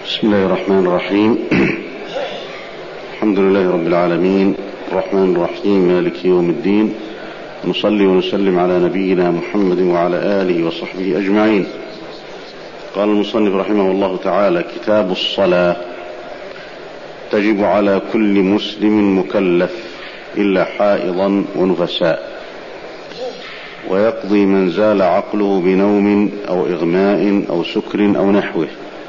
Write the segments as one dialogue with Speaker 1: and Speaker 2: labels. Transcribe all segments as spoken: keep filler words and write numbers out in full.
Speaker 1: بسم الله الرحمن الرحيم. الحمد لله رب العالمين، الرحمن الرحيم، مالك يوم الدين، نصلي ونسلم على نبينا محمد وعلى آله وصحبه أجمعين. قال المصنف رحمه الله تعالى: كتاب الصلاة. تجب على كل مسلم مكلف إلا حائضا ونفساء، ويقضي من زال عقله بنوم أو إغماء أو سكر أو نحوه،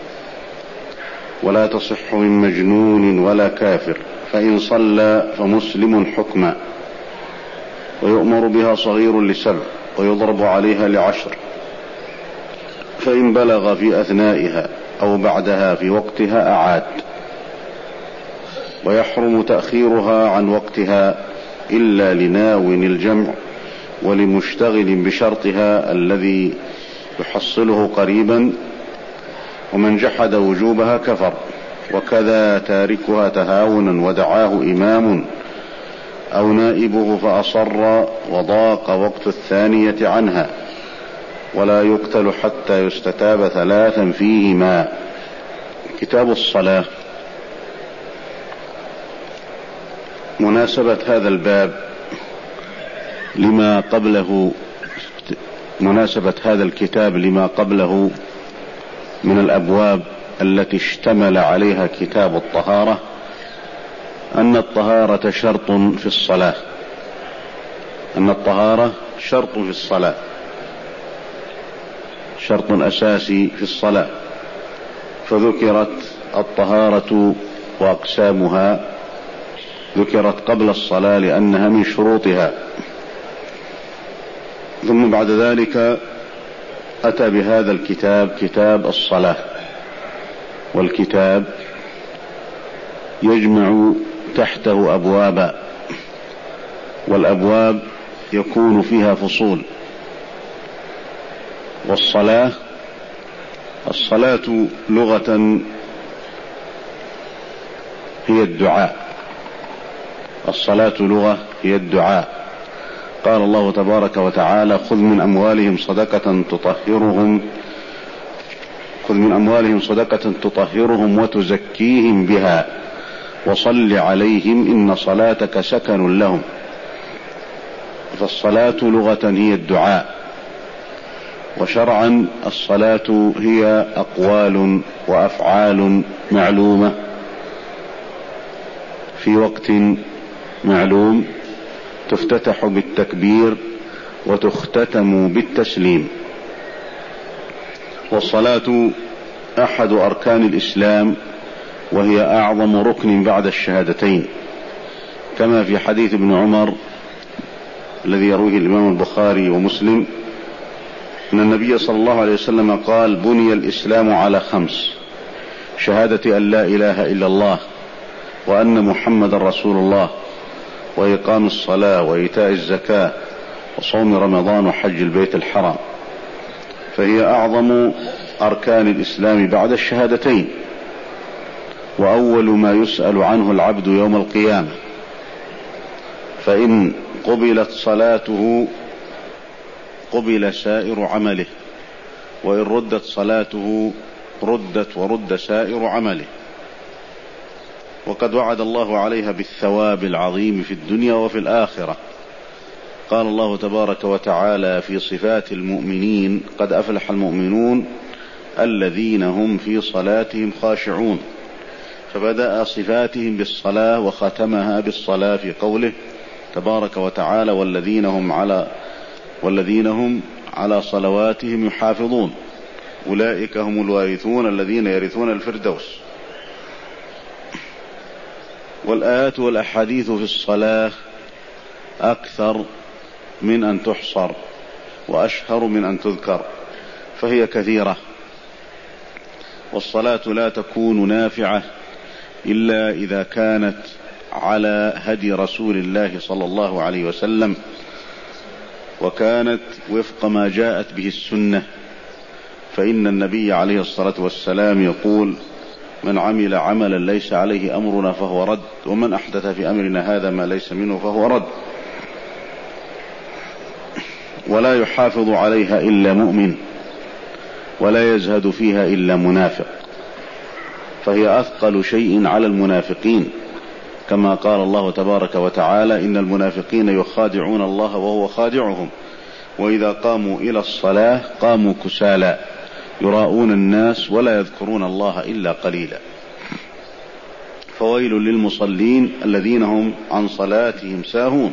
Speaker 1: ولا تصح من مجنون ولا كافر، فإن صلى فمسلم حكما، ويؤمر بها صغير لسبع، ويضرب عليها لعشر، فإن بلغ في أثنائها أو بعدها في وقتها أعاد، ويحرم تأخيرها عن وقتها إلا لناو الجمع ولمشتغل بشرطها الذي يحصله قريبا، ومن جحد وجوبها كفر، وكذا تاركها تهاونا ودعاه إمام أو نائبه فأصر وضاق وقت الثانية عنها، ولا يقتل حتى يستتاب ثلاثا فيهما. كتاب الصلاة. مناسبة هذا الباب لما قبله، مناسبة هذا الكتاب لما قبله من الأبواب التي اشتمل عليها كتاب الطهارة، أن الطهارة شرط في الصلاة، أن الطهارة شرط في الصلاة، شرط أساسي في الصلاة، فذكرت الطهارة وأقسامها، ذكرت قبل الصلاة لأنها من شروطها، ثم بعد ذلك أتى بهذا الكتاب، كتاب الصلاة. والكتاب يجمع تحته أبوابا، والأبواب يكون فيها فصول. والصلاة، الصلاة لغة هي الدعاء، الصلاة لغة هي الدعاء. قال الله تبارك وتعالى: خذ من أموالهم صدقة تطهرهم خذ من أموالهم صدقة تطهرهم وتزكيهم بها وصل عليهم إن صلاتك سكن لهم. فالصلاة لغة هي الدعاء، وشرعا الصلاة هي أقوال وأفعال معلومة في وقت معلوم، تفتتح بالتكبير وتختتم بالتسليم. والصلاة أحد أركان الإسلام، وهي أعظم ركن بعد الشهادتين، كما في حديث ابن عمر الذي يرويه الإمام البخاري ومسلم أن النبي صلى الله عليه وسلم قال: بني الإسلام على خمس: شهادة أن لا إله إلا الله وأن محمد رسول الله، وإقام الصلاة، وإيتاء الزكاة، وصوم رمضان، وحج البيت الحرام. فهي أعظم أركان الإسلام بعد الشهادتين، وأول ما يسأل عنه العبد يوم القيامة. فإن قبلت صلاته قبل سائر عمله، وإن ردت صلاته ردت ورد سائر عمله. وقد وعد الله عليها بالثواب العظيم في الدنيا وفي الآخرة. قال الله تبارك وتعالى في صفات المؤمنين: قد أفلح المؤمنون الذين هم في صلاتهم خاشعون. فبدأ صفاتهم بالصلاة وختمها بالصلاة في قوله تبارك وتعالى: والذين هم على والذين هم على صلواتهم يحافظون أولئك هم الوارثون الذين يرثون الفردوس. والآيات والأحاديث في الصلاة أكثر من أن تحصر، وأشهر من أن تذكر، فهي كثيرة. والصلاة لا تكون نافعة إلا إذا كانت على هدي رسول الله صلى الله عليه وسلم، وكانت وفق ما جاءت به السنة. فإن النبي عليه الصلاة والسلام يقول: من عمل عملا ليس عليه أمرنا فهو رد، ومن أحدث في أمرنا هذا ما ليس منه فهو رد. ولا يحافظ عليها إلا مؤمن، ولا يزهد فيها إلا منافق. فهي أثقل شيء على المنافقين، كما قال الله تبارك وتعالى: إن المنافقين يخادعون الله وهو خادعهم وإذا قاموا إلى الصلاة قاموا كسالى يراءون الناس ولا يذكرون الله إلا قليلا. فويل للمصلين الذين هم عن صلاتهم ساهون.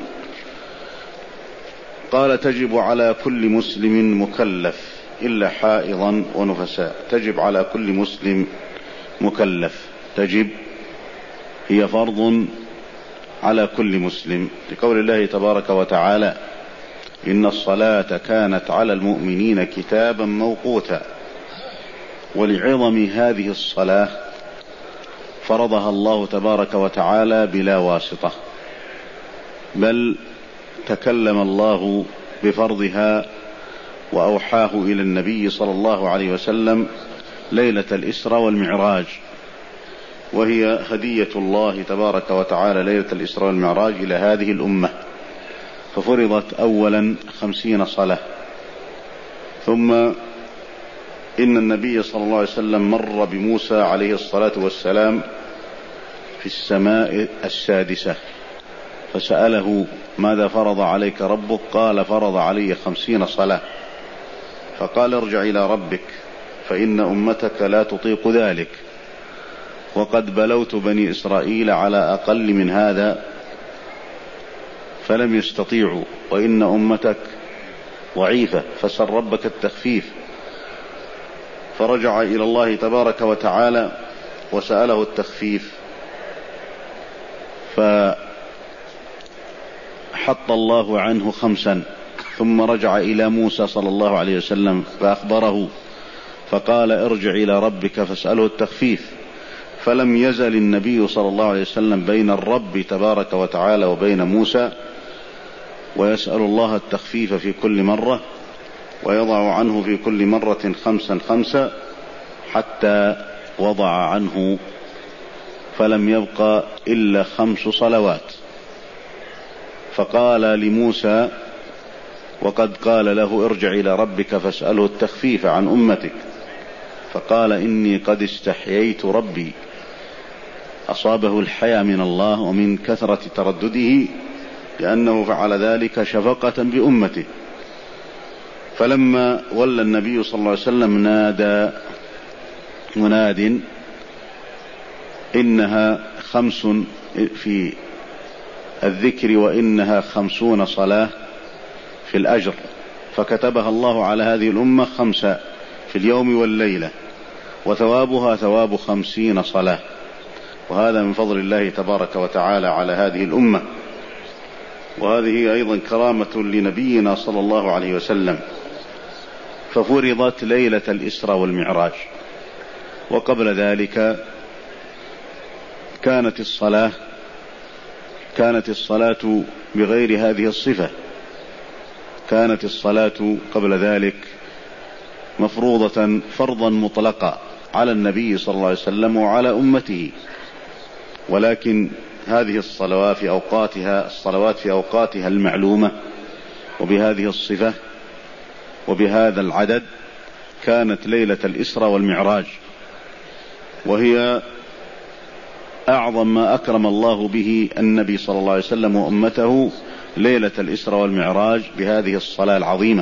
Speaker 1: قال: تجب على كل مسلم مكلف إلا حائضا ونفساء. تجب على كل مسلم مكلف، تجب هي فرض على كل مسلم، لقول الله تبارك وتعالى: إن الصلاة كانت على المؤمنين كتابا موقوتا. ولعظم هذه الصلاة فرضها الله تبارك وتعالى بلا واسطة، بل تكلم الله بفرضها وأوحاه إلى النبي صلى الله عليه وسلم ليلة الإسراء والمعراج، وهي هدية الله تبارك وتعالى ليلة الإسراء والمعراج إلى هذه الأمة. ففرضت أولا خمسين صلاة، ثم إن النبي صلى الله عليه وسلم مر بموسى عليه الصلاة والسلام في السماء السادسة فسأله: ماذا فرض عليك ربك؟ قال: فرض علي خمسين صلاة. فقال: ارجع إلى ربك فإن أمتك لا تطيق ذلك، وقد بلوت بني إسرائيل على أقل من هذا فلم يستطيعوا، وإن أمتك ضعيفة، فسل ربك التخفيف. فرجع إلى الله تبارك وتعالى وسأله التخفيف، فحط الله عنه خمسا، ثم رجع إلى موسى صلى الله عليه وسلم فأخبره، فقال: ارجع إلى ربك فاسأله التخفيف. فلم يزل النبي صلى الله عليه وسلم بين الرب تبارك وتعالى وبين موسى، ويسأل الله التخفيف في كل مرة، ويضع عنه في كل مرة خمسا خمسا، حتى وضع عنه فلم يبق إلا خمس صلوات. فقال لموسى، وقد قال له: ارجع إلى ربك فاسأله التخفيف عن أمتك، فقال: إني قد استحييت ربي. أصابه الحياء من الله ومن كثرة تردده، لأنه فعل ذلك شفقة بأمته. فلما ولى النبي صلى الله عليه وسلم نادى مناد: إنها خمس في الذكر وإنها خمسون صلاة في الأجر، فكتبها الله على هذه الأمة خمسة في اليوم والليلة، وثوابها ثواب خمسين صلاة. وهذا من فضل الله تبارك وتعالى على هذه الأمة، وهذه أيضا كرامة لنبينا صلى الله عليه وسلم. ففرضت ليلة الإسراء والمعراج، وقبل ذلك كانت الصلاة كانت الصلاة بغير هذه الصفة. كانت الصلاة قبل ذلك مفروضة فرضا مطلقا على النبي صلى الله عليه وسلم وعلى أمته، ولكن هذه الصلوات في أوقاتها الصلوات في أوقاتها المعلومة وبهذه الصفة وبهذا العدد كانت ليلة الإسراء والمعراج، وهي أعظم ما أكرم الله به النبي صلى الله عليه وسلم وأمته ليلة الإسراء والمعراج بهذه الصلاة العظيمة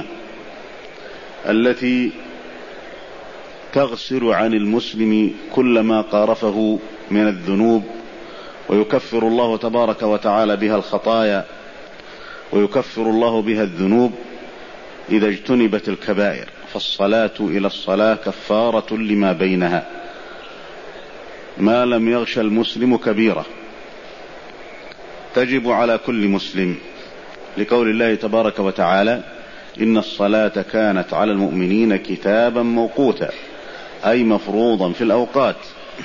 Speaker 1: التي تغسل عن المسلم كل ما قارفه من الذنوب، ويكفر الله تبارك وتعالى بها الخطايا، ويكفر الله بها الذنوب إذا اجتنبت الكبائر. فالصلاة إلى الصلاة كفارة لما بينها ما لم يغش المسلم كبيرة. تجب على كل مسلم، لقول الله تبارك وتعالى: إن الصلاة كانت على المؤمنين كتابا موقوتا، أي مفروضا في الأوقات.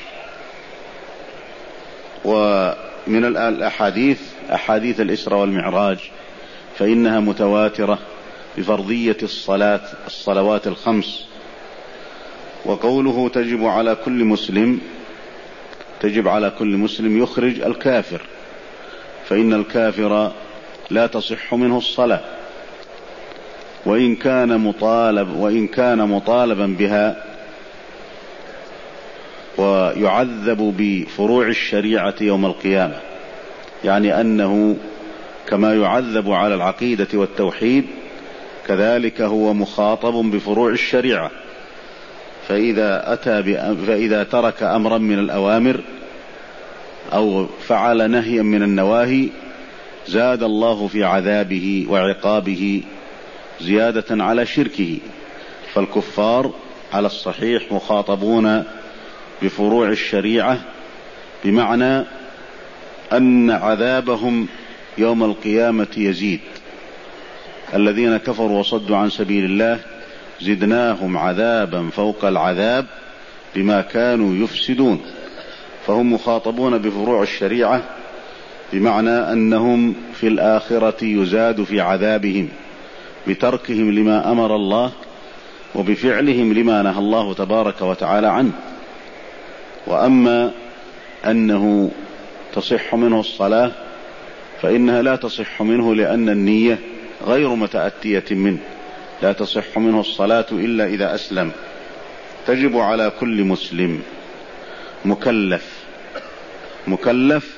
Speaker 1: ومن الأحاديث أحاديث الإسراء والمعراج فإنها متواترة بفرضية الصلاة الصلوات الخمس. وقوله تجب على كل مسلم، تجب على كل مسلم يخرج الكافر، فإن الكافر لا تصح منه الصلاة، وإن كان مطالب وإن كان مطالبا بها ويعذب بفروع الشريعة يوم القيامة، يعني أنه كما يعذب على العقيدة والتوحيد كذلك هو مخاطب بفروع الشريعة. فإذا أتى فإذا ترك أمرا من الأوامر أو فعل نهيا من النواهي زاد الله في عذابه وعقابه زيادة على شركه. فالكفار على الصحيح مخاطبون بفروع الشريعة، بمعنى أن عذابهم يوم القيامة يزيد. الذين كفروا وصدوا عن سبيل الله زدناهم عذابا فوق العذاب بما كانوا يفسدون. فهم مخاطبون بفروع الشريعة، بمعنى أنهم في الآخرة يزاد في عذابهم بتركهم لما أمر الله وبفعلهم لما نهى الله تبارك وتعالى عنه. وأما أنه تصح منه الصلاة فإنها لا تصح منه، لأن النية غير متأتية منه. لا تصح منه الصلاة إلا إذا أسلم. تجب على كل مسلم مكلف، مكلف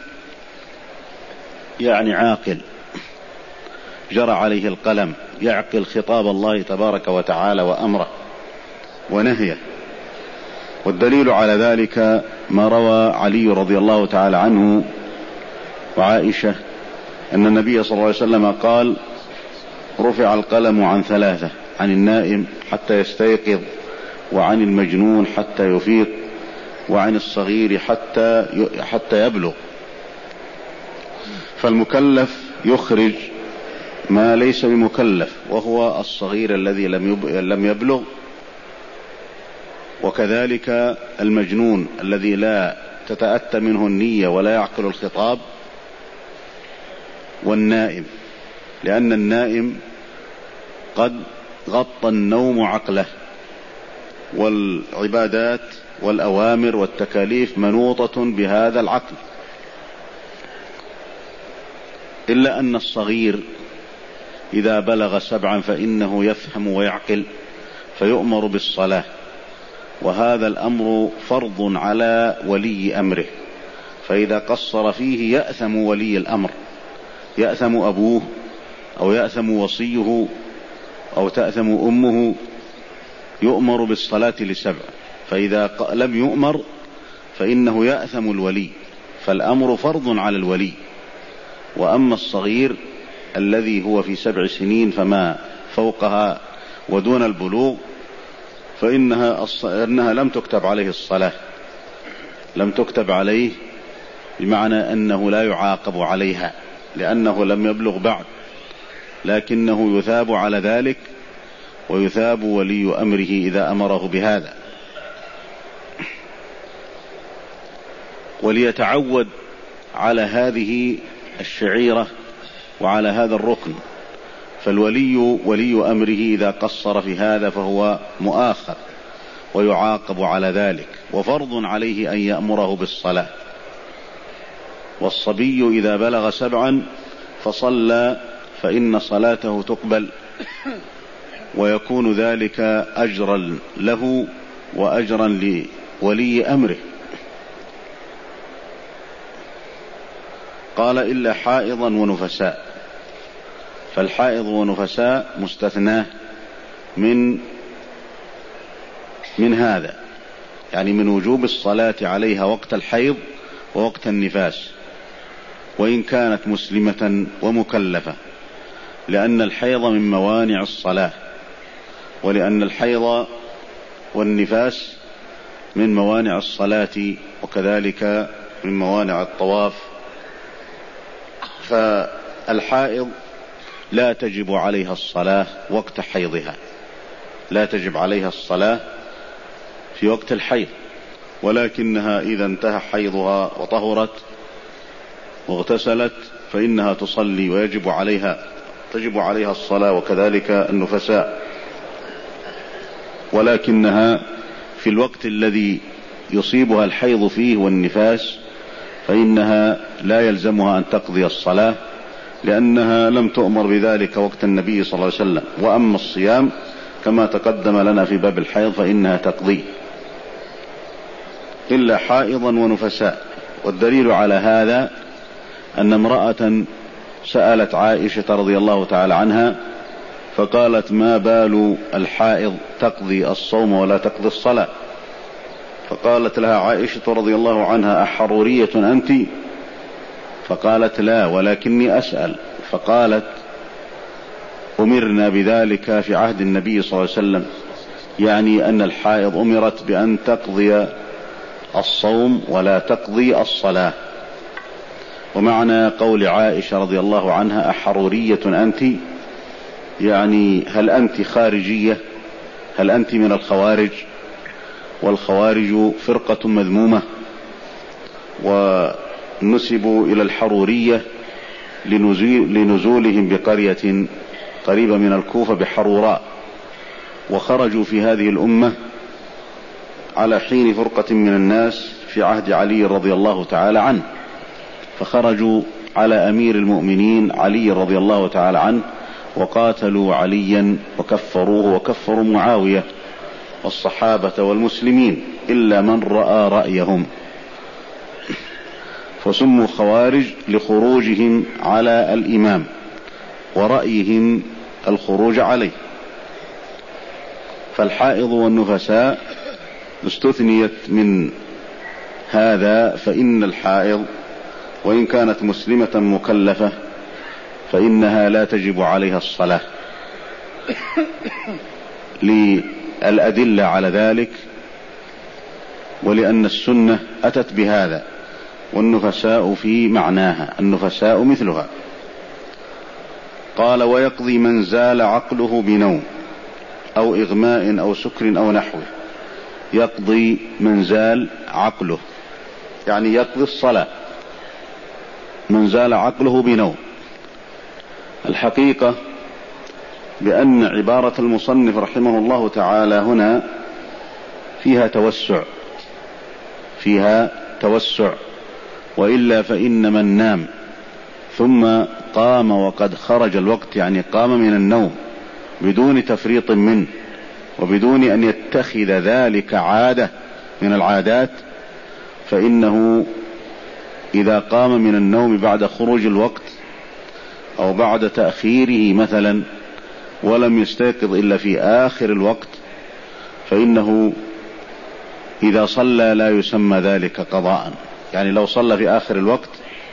Speaker 1: يعني عاقل جرى عليه القلم، يعقل خطاب الله تبارك وتعالى وأمره ونهيه. والدليل على ذلك ما روى علي رضي الله تعالى عنه وعائشة أن النبي صلى الله عليه وسلم قال: رفع القلم عن ثلاثة: عن النائم حتى يستيقظ، وعن المجنون حتى يفيق، وعن الصغير حتى حتى يبلغ. فالمكلف يخرج ما ليس بمكلف، وهو الصغير الذي لم يبلغ، وكذلك المجنون الذي لا تتأتى منه النية ولا يعقل الخطاب، والنائم، لأن النائم قد غطى النوم عقله، والعبادات والأوامر والتكاليف منوطة بهذا العقل. إلا أن الصغير إذا بلغ سبعا فإنه يفهم ويعقل فيؤمر بالصلاة، وهذا الأمر فرض على ولي أمره، فإذا قصر فيه يأثم ولي الأمر، يأثم أبوه أو يأثم وصيه أو تأثم أمه. يؤمر بالصلاة لسبع، فإذا لم يؤمر فإنه يأثم الولي، فالأمر فرض على الولي. وأما الصغير الذي هو في سبع سنين فما فوقها ودون البلوغ فإنها إنها لم تكتب عليه الصلاة، لم تكتب عليه، بمعنى أنه لا يعاقب عليها لأنه لم يبلغ بعد، لكنه يثاب على ذلك، ويثاب ولي أمره إذا أمره بهذا. وليتعود على هذه الشعيرة وعلى هذا الركن. فالولي ولي أمره إذا قصر في هذا فهو مؤاخذ ويعاقب على ذلك، وفرض عليه أن يأمره بالصلاة. والصبي إذا بلغ سبعا فصلى فإن صلاته تقبل، ويكون ذلك أجرا له وأجرا لولي أمره. قال: إلا حائضا ونفساء. فالحائض ونفساء مستثناه من من هذا، يعني من وجوب الصلاة عليها وقت الحيض ووقت النفاس، وإن كانت مسلمة ومكلفة، لأن الحيض من موانع الصلاة، ولأن الحيض والنفاس من موانع الصلاة، وكذلك من موانع الطواف. فالحائض لا تجب عليها الصلاة وقت حيضها، لا تجب عليها الصلاة في وقت الحيض، ولكنها إذا انتهى حيضها وطهرت واغتسلت فإنها تصلي ويجب عليها تجب عليها الصلاة، وكذلك النفساء. ولكنها في الوقت الذي يصيبها الحيض فيه والنفاس فإنها لا يلزمها أن تقضي الصلاة، لأنها لم تؤمر بذلك وقت النبي صلى الله عليه وسلم. وأما الصيام كما تقدم لنا في باب الحيض فإنها تقضي. إلا حائضا ونفساء. والدليل على هذا أن امرأة سألت عائشة رضي الله تعالى عنها فقالت: ما بال الحائض تقضي الصوم ولا تقضي الصلاة؟ فقالت لها عائشة رضي الله عنها: أحرورية أنت؟ فقالت: لا، ولكني أسأل. فقالت: أمرنا بذلك في عهد النبي صلى الله عليه وسلم، يعني أن الحائض أمرت بأن تقضي الصوم ولا تقضي الصلاة. ومعنى قول عائشة رضي الله عنها: أحرورية أنت؟ يعني هل أنت خارجية؟ هل أنت من الخوارج؟ والخوارج فرقة مذمومة، ونسبوا إلى الحرورية لنزولهم بقرية قريبة من الكوفة بحروراء، وخرجوا في هذه الأمة على حين فرقة من الناس في عهد علي رضي الله تعالى عنه، فخرجوا على أمير المؤمنين علي رضي الله تعالى عنه وقاتلوا عليا وكفروه وكفروا معاوية والصحابة والمسلمين إلا من رأى رأيهم، فسموا خوارج لخروجهم على الإمام ورأيهم الخروج عليه. فالحائض والنفساء استثنيت من هذا، فإن الحائض وإن كانت مسلمة مكلفة فإنها لا تجب عليها الصلاة للأدلة على ذلك، ولأن السنة أتت بهذا. والنفساء في معناها، النفساء مثلها. قال: ويقضي من زال عقله بنوم أو إغماء أو سكر أو نحوه. يقضي من زال عقله، يعني يقضي الصلاة من زال عقله بنوم. الحقيقة بأن عبارة المصنف رحمه الله تعالى هنا فيها توسع، فيها توسع، وإلا فإن من نام ثم قام وقد خرج الوقت، يعني قام من النوم بدون تفريط منه وبدون أن يتخذ ذلك عادة من العادات، فإنه إذا قام من النوم بعد خروج الوقت أو بعد تأخيره مثلا ولم يستيقظ إلا في آخر الوقت، فإنه إذا صلى لا يسمى ذلك قضاء. يعني لو صلى في آخر الوقت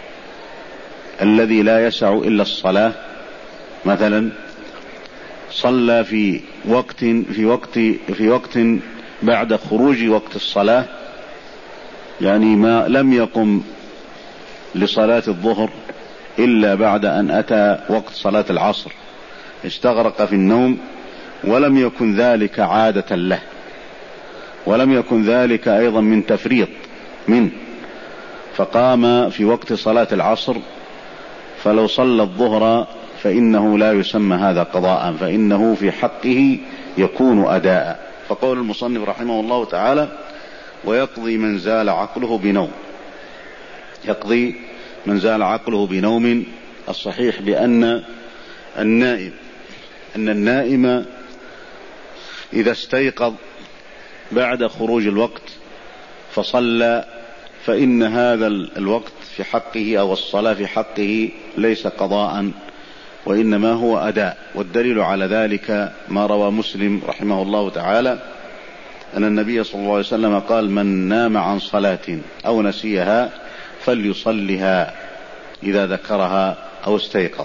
Speaker 1: الذي لا يسع إلا الصلاة مثلا، صلى في وقت في وقت في وقت بعد خروج وقت الصلاة، يعني ما لم يقم لصلاة الظهر إلا بعد أن أتى وقت صلاة العصر، استغرق في النوم ولم يكن ذلك عادة له، ولم يكن ذلك أيضا من تفريط منه، فقام في وقت صلاة العصر، فلو صلى الظهر فإنه لا يسمى هذا قضاء، فإنه في حقه يكون أداء. فقول المصنف رحمه الله تعالى: ويقضي من زال عقله بنوم. يقضي من زال عقله بنوم. الصحيح بأن النائم أن النائم إذا استيقظ بعد خروج الوقت فصلى فإن هذا الوقت في حقه أو الصلاة في حقه ليس قضاء وإنما هو أداء. والدليل على ذلك ما روى مسلم رحمه الله تعالى أن النبي صلى الله عليه وسلم قال: من نام عن صلاة أو نسيها فليصلها إذا ذكرها أو استيقظ.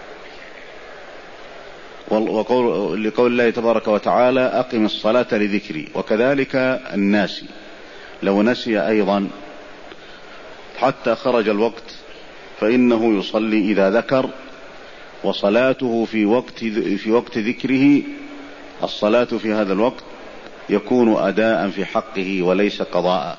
Speaker 1: وقول لقول الله تبارك وتعالى: أقم الصلاة لذكري. وكذلك الناسي لو نسي أيضا حتى خرج الوقت فإنه يصلي إذا ذكر، وصلاته في وقت في وقت ذكره، الصلاة في هذا الوقت يكون أداء في حقه وليس قضاء.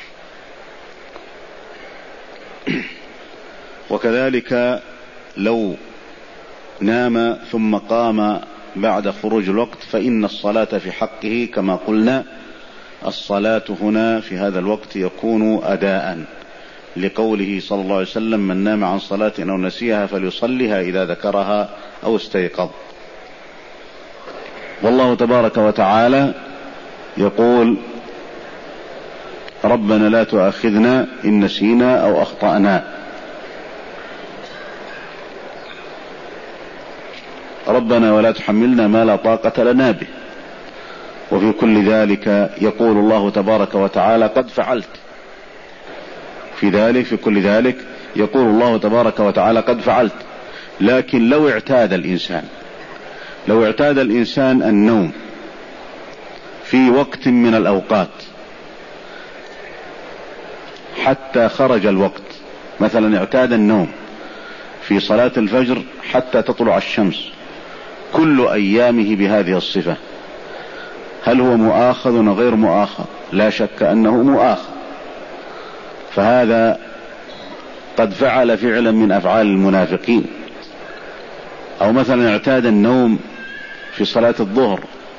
Speaker 1: وكذلك لو نام ثم قام بعد خروج الوقت فإن الصلاة في حقه كما قلنا، الصلاة هنا في هذا الوقت يكون أداء، لقوله صلى الله عليه وسلم: من نام عن صلاة أو نسيها فليصلها إذا ذكرها أو استيقظ. والله تبارك وتعالى يقول: ربنا لا تؤاخذنا إن نسينا أو أخطأنا. ربنا ولا تحملنا ما لا طاقة لنا به. وفي كل ذلك يقول الله تبارك وتعالى قد فعلت. في ذلك في كل ذلك يقول الله تبارك وتعالى قد فعلت. لكن لو اعتاد الإنسان لو اعتاد الإنسان النوم في وقت من الأوقات حتى خرج الوقت، مثلا اعتاد النوم في صلاة الفجر حتى تطلع الشمس كل أيامه بهذه الصفة، هل هو مؤاخذ أو غير مؤاخذ؟ لا شك أنه مؤاخذ. فهذا قد فعل فعلا من أفعال المنافقين. أو مثلا اعتاد النوم في صلاة الظهر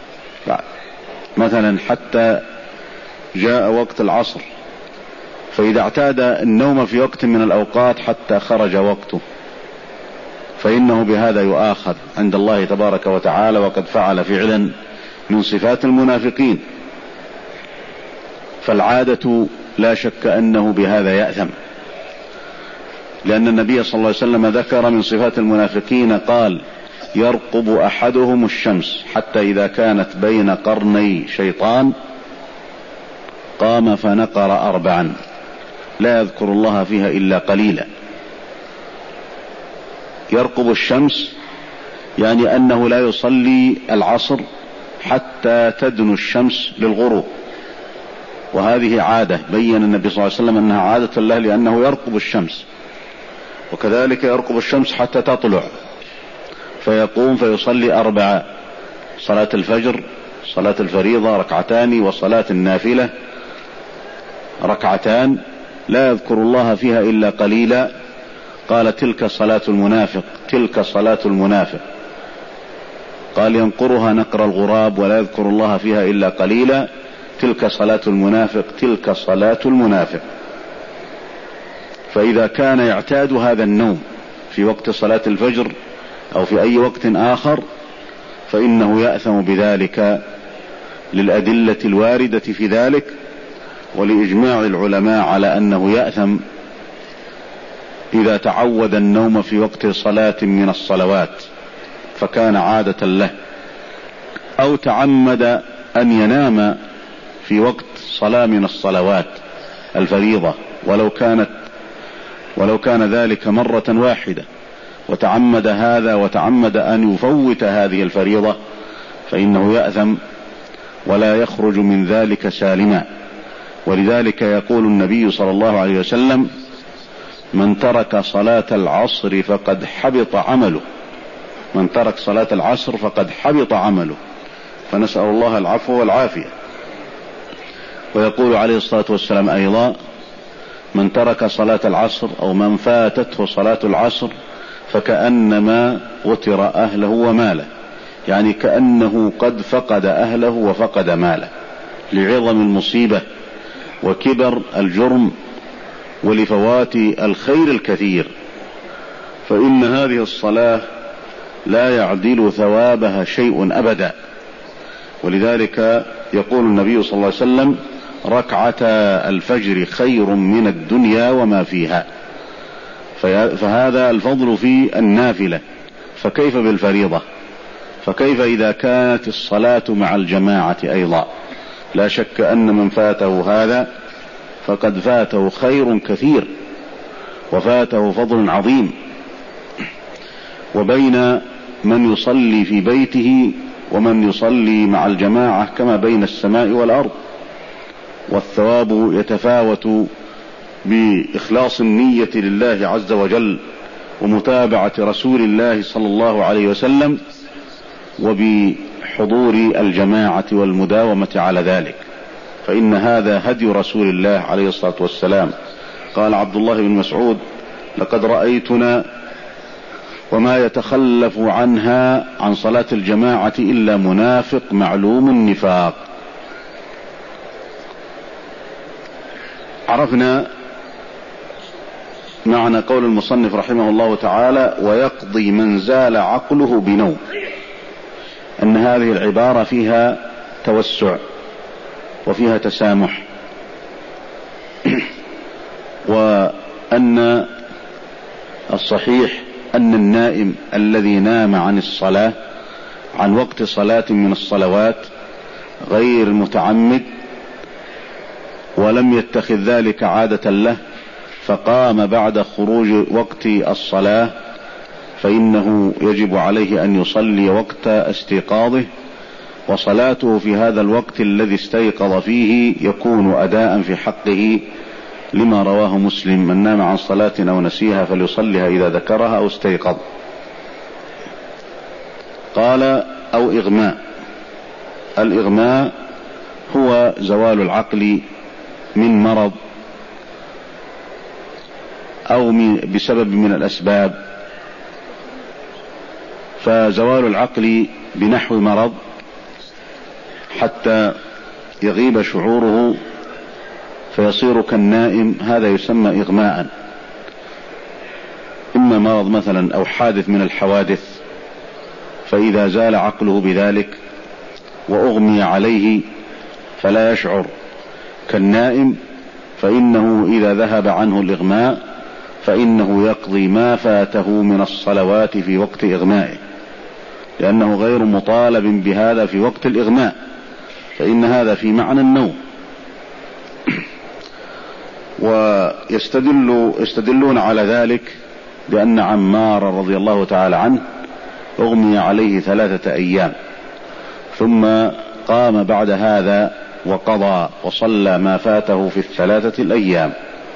Speaker 1: مثلا حتى جاء وقت العصر، فإذا اعتاد النوم في وقت من الأوقات حتى خرج وقته فإنه بهذا يؤاخذ عند الله تبارك وتعالى، وقد فعل فعلا من صفات المنافقين. فالعادة لا شك أنه بهذا يأثم، لأن النبي صلى الله عليه وسلم ذكر من صفات المنافقين قال: يرقب أحدهم الشمس حتى إذا كانت بين قرني شيطان قام فنقر أربعا لا يذكر الله فيها إلا قليلا. يرقب الشمس يعني أنه لا يصلي العصر حتى تدنو الشمس للغروب، وهذه عادة بين النبي صلى الله عليه وسلم أنها عادة له لأنه يرقب الشمس. وكذلك يرقب الشمس حتى تطلع فيقوم فيصلي أربعة: صلاة الفجر، صلاة الفريضة ركعتان، وصلاة النافلة ركعتان لا يذكر الله فيها إلا قليلا. قال: تلك صلاة المنافق، تلك صلاة المنافق. قال: ينقرها نقر الغراب ولا يذكر الله فيها إلا قليلا. تلك صلاة المنافق، تلك صلاة المنافق. فإذا كان يعتاد هذا النوم في وقت صلاة الفجر أو في أي وقت آخر فإنه يأثم بذلك للأدلة الواردة في ذلك، ولإجماع العلماء على أنه يأثم إذا تعود النوم في وقت صلاة من الصلوات فكان عادة له، أو تعمد أن ينام في وقت صلاة من الصلوات الفريضة ولو كانت ولو كان ذلك مرة واحدة، وتعمد هذا وتعمد أن يفوت هذه الفريضة فإنه يأثم ولا يخرج من ذلك سالما. ولذلك يقول النبي صلى الله عليه وسلم: من ترك صلاة العصر فقد حبط عمله. من ترك صلاة العصر فقد حبط عمله. فنسأل الله العفو والعافية. ويقول عليه الصلاة والسلام أيضا: من ترك صلاة العصر أو من فاتته صلاة العصر فكأنما وتر أهله وماله، يعني كأنه قد فقد أهله وفقد ماله، لعظم المصيبة وكبر الجرم ولفوات الخير الكثير. فإن هذه الصلاة لا يعدل ثوابها شيء أبدا. ولذلك يقول النبي صلى الله عليه وسلم: ركعتا الفجر خير من الدنيا وما فيها. فهذا الفضل في النافلة، فكيف بالفريضة؟ فكيف إذا كانت الصلاة مع الجماعة أيضا؟ لا شك أن من فاته هذا فقد فاته خير كثير وفاته فضل عظيم. وبين من يصلي في بيته ومن يصلي مع الجماعة كما بين السماء والأرض، والثواب يتفاوت بإخلاص النية لله عز وجل ومتابعة رسول الله صلى الله عليه وسلم وبحضور الجماعة والمداومة على ذلك، فإن هذا هدي رسول الله عليه الصلاة والسلام. قال عبد الله بن مسعود: لقد رأيتنا وما يتخلف عنها عن صلاة الجماعة إلا منافق معلوم النفاق. عرفنا معنى قول المصنف رحمه الله تعالى: ويقضي من زال عقله بنوم، أن هذه العبارة فيها توسع وفيها تسامح، أن الصحيح أن النائم الذي نام عن الصلاة عن وقت صلاة من الصلوات غير متعمد ولم يتخذ ذلك عادة له فقام بعد خروج وقت الصلاة، فإنه يجب عليه أن يصلي وقت استيقاظه، وصلاته في هذا الوقت الذي استيقظ فيه يكون أداء في حقه، لما رواه مسلم: من نام عن صلاة أو نسيها فليصليها إذا ذكرها أو استيقظ. قال: أو إغماء. الإغماء هو زوال العقل من مرض أو بسبب من الأسباب، فزوال العقل بنحو مرض حتى يغيب شعوره فيصير كالنائم، هذا يسمى إغماء. إما مرض مثلا أو حادث من الحوادث، فإذا زال عقله بذلك وأغمي عليه فلا يشعر كالنائم، فإنه إذا ذهب عنه الإغماء فإنه يقضي ما فاته من الصلوات في وقت إغمائه، لأنه غير مطالب بهذا في وقت الإغماء، فإن هذا في معنى النوم. ويستدل يستدلون على ذلك بأن عمار رضي الله تعالى عنه أغمي عليه ثلاثة أيام، ثم قام بعد هذا وقضى وصلى ما فاته في الثلاثة الأيام،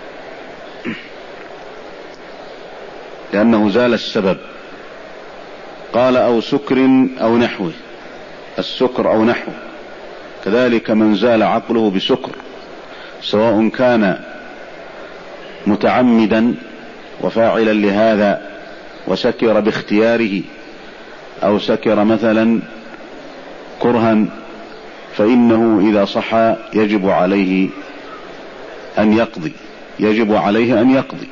Speaker 1: لأنه زال السبب. قال: أو سكر أو نحوه. السكر أو نحوه كذلك من زال عقله بسكر، سواء كان متعمدا وفاعلا لهذا وسكر باختياره، أو سكر مثلا كرها، فإنه إذا صحى يجب عليه أن يقضي يجب عليه أن يقضي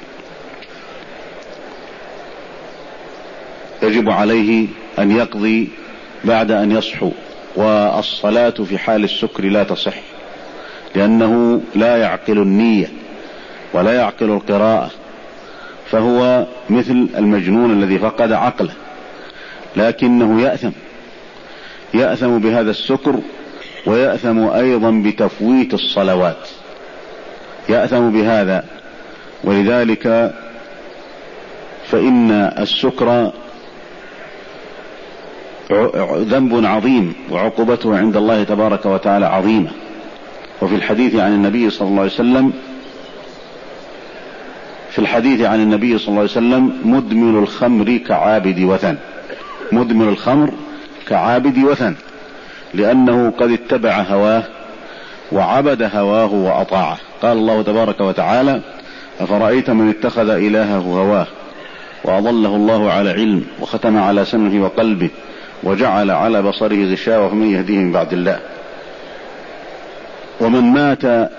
Speaker 1: يجب عليه أن يقضي بعد أن يصحو. والصلاة في حال السكر لا تصح، لأنه لا يعقل النية ولا يعقل القراءة، فهو مثل المجنون الذي فقد عقله، لكنه يأثم يأثم بهذا السكر، ويأثم أيضا بتفويت الصلوات، يأثم بهذا. ولذلك فإن السكر ذنب عظيم وعقوبته عند الله تبارك وتعالى عظيمة. وفي الحديث عن النبي صلى الله عليه وسلم في الحديث عن النبي صلى الله عليه وسلم مدمن الخمر كعابد وثن مدمن الخمر كعابد وثن لأنه قد اتبع هواه وعبد هواه وأطاعه. قال الله تبارك وتعالى: أفرأيت من اتخذ إلهه هواه وأضله الله على علم وختم على سمعه وقلبه وجعل على بصره غشاوة فمن يهديه من بعد الله. ومن مات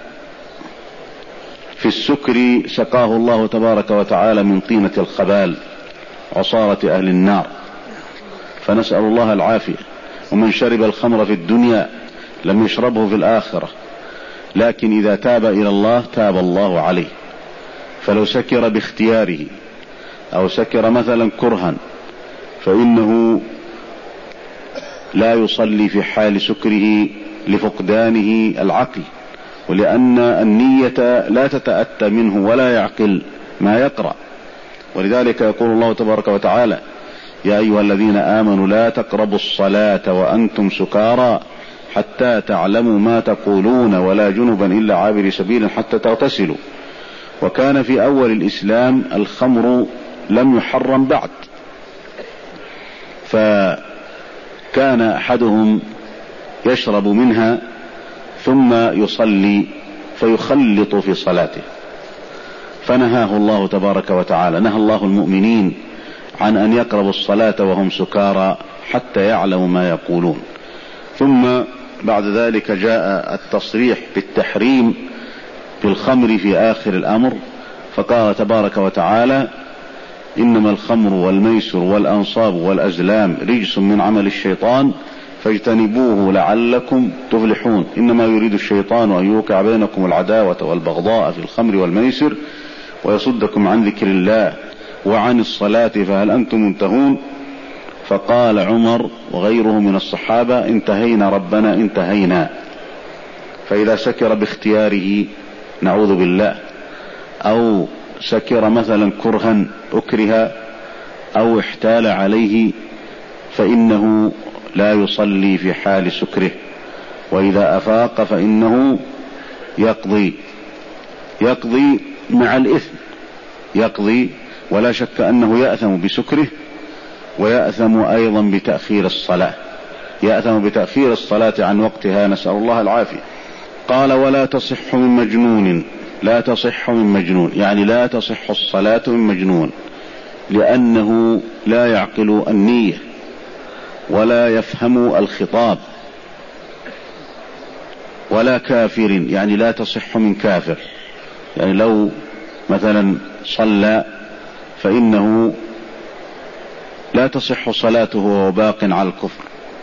Speaker 1: في السكر سقاه الله تبارك وتعالى من طينة الخبال عصارة أهل النار، فنسأل الله العافية. ومن شرب الخمر في الدنيا لم يشربه في الآخرة، لكن إذا تاب إلى الله تاب الله عليه. فلو سكر باختياره أو سكر مثلا كرها فإنه لا يصلي في حال سكره لفقدانه العقل، ولأن النية لا تتأتى منه ولا يعقل ما يقرأ. ولذلك يقول الله تبارك وتعالى: يا أيها الذين آمنوا لا تقربوا الصلاة وأنتم سكارى حتى تعلموا ما تقولون ولا جنبا إلا عابر سبيل حتى تغتسلوا. وكان في أول الإسلام الخمر لم يحرم بعد، فكان أحدهم يشرب منها ثم يصلي فيخلط في صلاته، فنهاه الله تبارك وتعالى، نهى الله المؤمنين عن أن يقربوا الصلاة وهم سكارى حتى يعلموا ما يقولون. ثم بعد ذلك جاء التصريح بالتحريم بالخمر في آخر الأمر، فقال تبارك وتعالى: إنما الخمر والميسر والأنصاب والأزلام رجس من عمل الشيطان فاجتنبوه لعلكم تفلحون. إنما يريد الشيطان أن يوقع بينكم العداوة والبغضاء في الخمر والميسر ويصدكم عن ذكر الله وعن الصلاة فهل أنتم منتهون؟ فقال عمر وغيره من الصحابة انتهينا ربنا انتهينا. فإذا سكر باختياره نعوذ بالله، أو سكر مثلا كرها أكره أو احتال عليه، فإنه لا يصلي في حال سكره، وإذا أفاق فإنه يقضي يقضي مع الإثم، يقضي ولا شك أنه يأثم بسكره، ويأثم أيضا بتأخير الصلاة، يأثم بتأخير الصلاة عن وقتها، نسأل الله العافية. قال ولا تصح من مجنون، لا تصح من مجنون يعني لا تصح الصلاة من مجنون، لأنه لا يعقل النية ولا يفهم الخطاب، ولا كافر يعني لا تصح من كافر، يعني لو مثلا صلى فإنه لا تصح صلاته وهو باق على الكفر.